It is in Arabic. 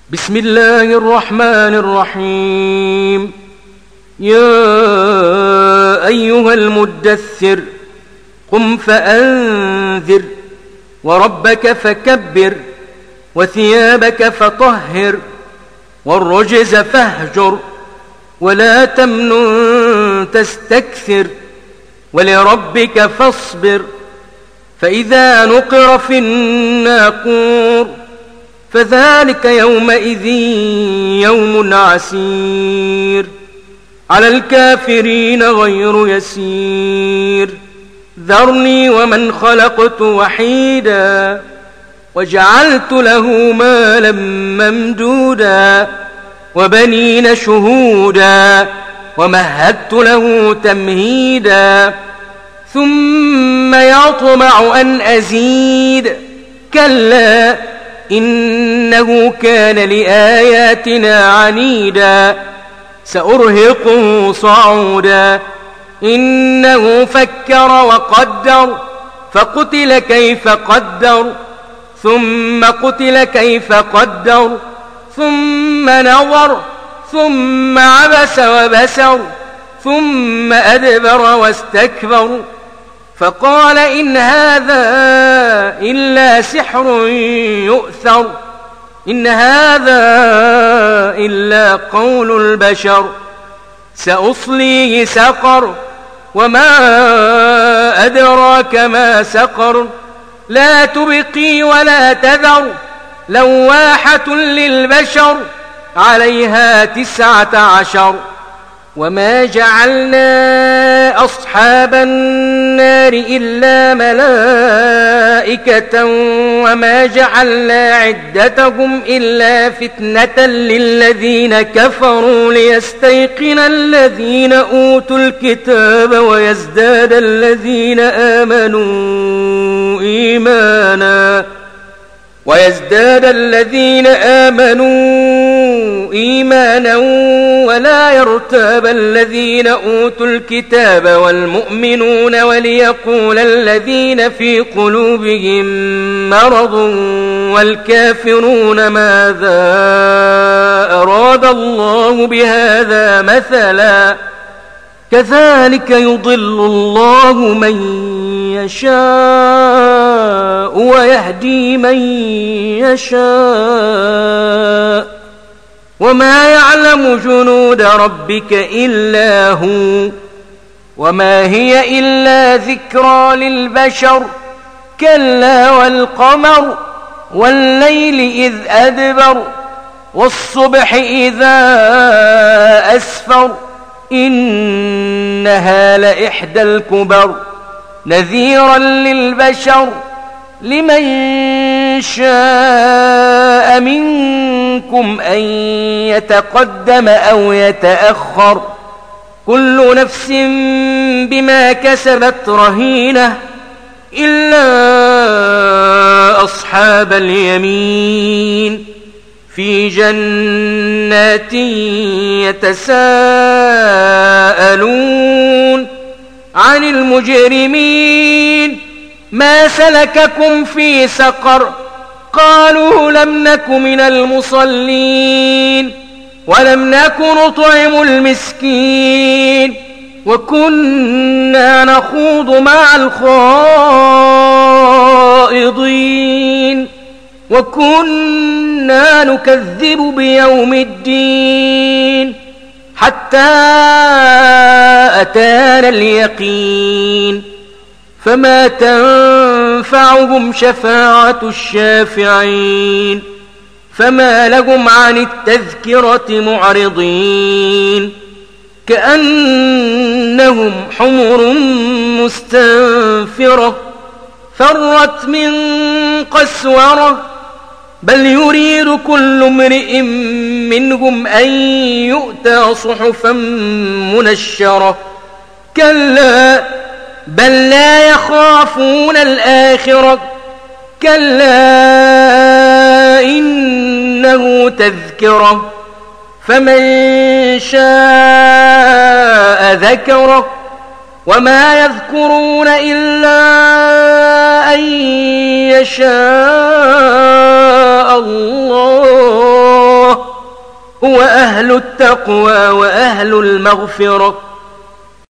بسم الله الرحمن الرحيم. يا أيها المدثر قم فأنذر وربك فكبر وثيابك فطهر والرجز فاهجر ولا تمنن تستكثر ولربك فاصبر. فإذا نقر في الناقور فذلك يومئذ يوم عسير على الكافرين غير يسير. ذرني ومن خلقت وحيدا وجعلت له مالا ممدودا وبنين شهودا ومهدت له تمهيدا ثم يطمع أن أزيد كلا إنه كان لآياتنا عنيدا سأرهقه صعودا. إنه فكر وقدر فقتل كيف قدر ثم قتل كيف قدر ثم نظر ثم عبس وبسر ثم أدبر واستكبر فقال إن هذا إلا سحر يؤثر إن هذا إلا قول البشر. سأصليه سقر وما أدراك ما سقر لا تبقي ولا تذر لواحة للبشر عليها 19. وما جعلنا أصحاب النار إلا ملائكة وما جعلنا عدتهم إلا فتنة للذين كفروا ليستيقن الذين أوتوا الكتاب ويزداد الذين آمنوا إيمانا ولا يرتاب الذين أوتوا الكتاب والمؤمنون وليقول الذين في قلوبهم مرض والكافرون ماذا أراد الله بهذا مثلا كذلك يضل الله من يشاء ويهدي من يشاء وما يعلم جنود ربك إلا هو وما هي إلا ذكرى للبشر. كلا والقمر والليل إذ أدبر والصبح إذا أسفر إنها لإحدى الكبر نذيرا للبشر لمن شاء منكم أن يتقدم أو يتأخر كل نفس بما كسبت رهينة إلا أصحاب اليمين في جنات يتساءلون عن المجرمين ما سلككم في سقر قالوا لم نك من المصلين ولم نك نطعم المسكين وكنا نخوض مع الخائضين وكنا نكذب بيوم الدين حتى أتانا اليقين فما تنفعهم شفاعة الشافعين فما لهم عن التذكرة معرضين كأنهم حمر مستنفرة فرت من قسورة بل يريد كل امرئ منهم أن يؤتى صحفا منشرة كلا بل لا يخافون الآخرة كلا إنه تذكرة فمن شاء ذكره وما يذكرون إلا أن يشاء الله هو أهل التقوى وأهل المغفرة.